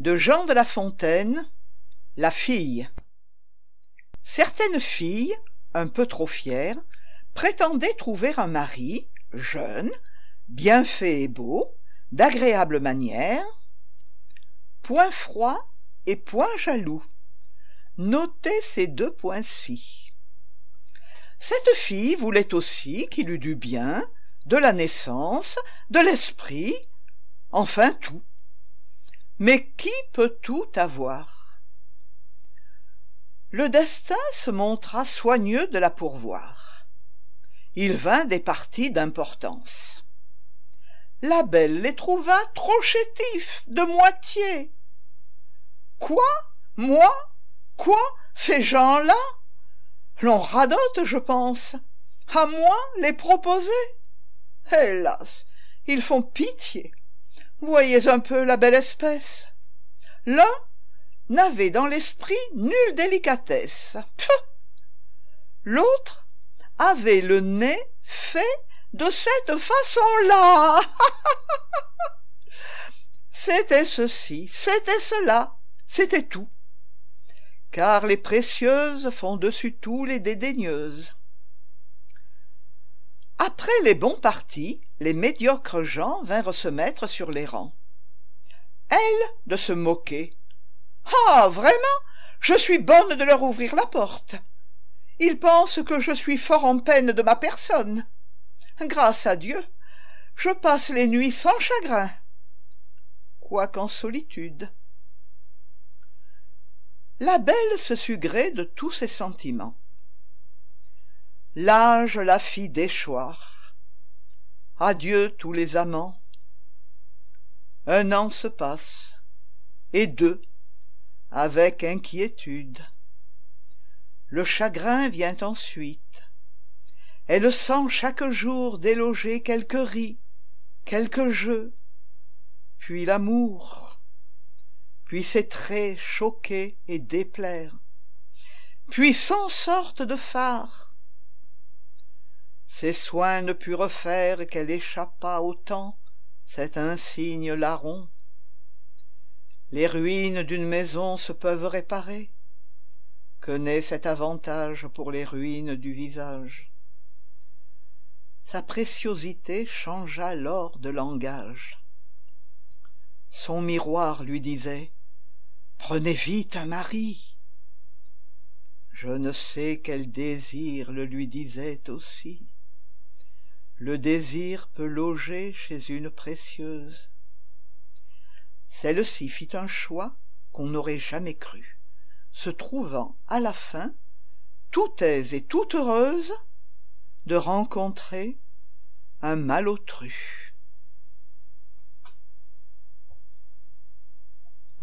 de Jean de La Fontaine, la fille. Certaines filles, un peu trop fières, prétendaient trouver un mari, jeune, bien fait et beau, d'agréables manières, point froid et point jaloux. Notez ces 2 points-ci. Cette fille voulait aussi qu'il eût du bien, de la naissance, de l'esprit, enfin tout. Mais qui peut tout avoir? Le destin se montra soigneux de la pourvoir. Il vint des partis d'importance. La belle les trouva trop chétifs, de moitié. Quoi? Moi? Quoi? Ces gens-là? L'on radote, je pense. À moi les proposer? Hélas, ils font pitié. Voyez un peu la belle espèce. L'un n'avait dans l'esprit nulle délicatesse. Pfff. L'autre avait le nez fait de cette façon-là. C'était ceci, c'était cela, c'était tout. Car les précieuses font dessus tout les dédaigneuses. Après les bons partis, les médiocres gens vinrent se mettre sur les rangs. Elle, de se moquer. « Ah, vraiment, je suis bonne de leur ouvrir la porte. Ils pensent que je suis fort en peine de ma personne. Grâce à Dieu, je passe les nuits sans chagrin, quoiqu'en solitude. » La belle se sut gré de tous ses sentiments. L'âge la fit déchoir. Adieu tous les amants. 1 an se passe, et 2, avec inquiétude. Le chagrin vient ensuite. Elle sent chaque jour déloger quelques ris, quelques jeux, puis l'amour, puis ses traits choquer et déplaire, puis 100 sortes de fards. Ses soins ne purent faire qu'elle échappa au temps, cet insigne larron. Les ruines d'une maison se peuvent réparer. Que n'est cet avantage pour les ruines du visage? Sa préciosité changea l'or de langage. Son miroir lui disait « Prenez vite un mari !» Je ne sais quel désir le lui disait aussi. Le désir peut loger chez une précieuse. Celle-ci fit un choix qu'on n'aurait jamais cru, se trouvant à la fin, tout aise et toute heureuse, de rencontrer un malotru.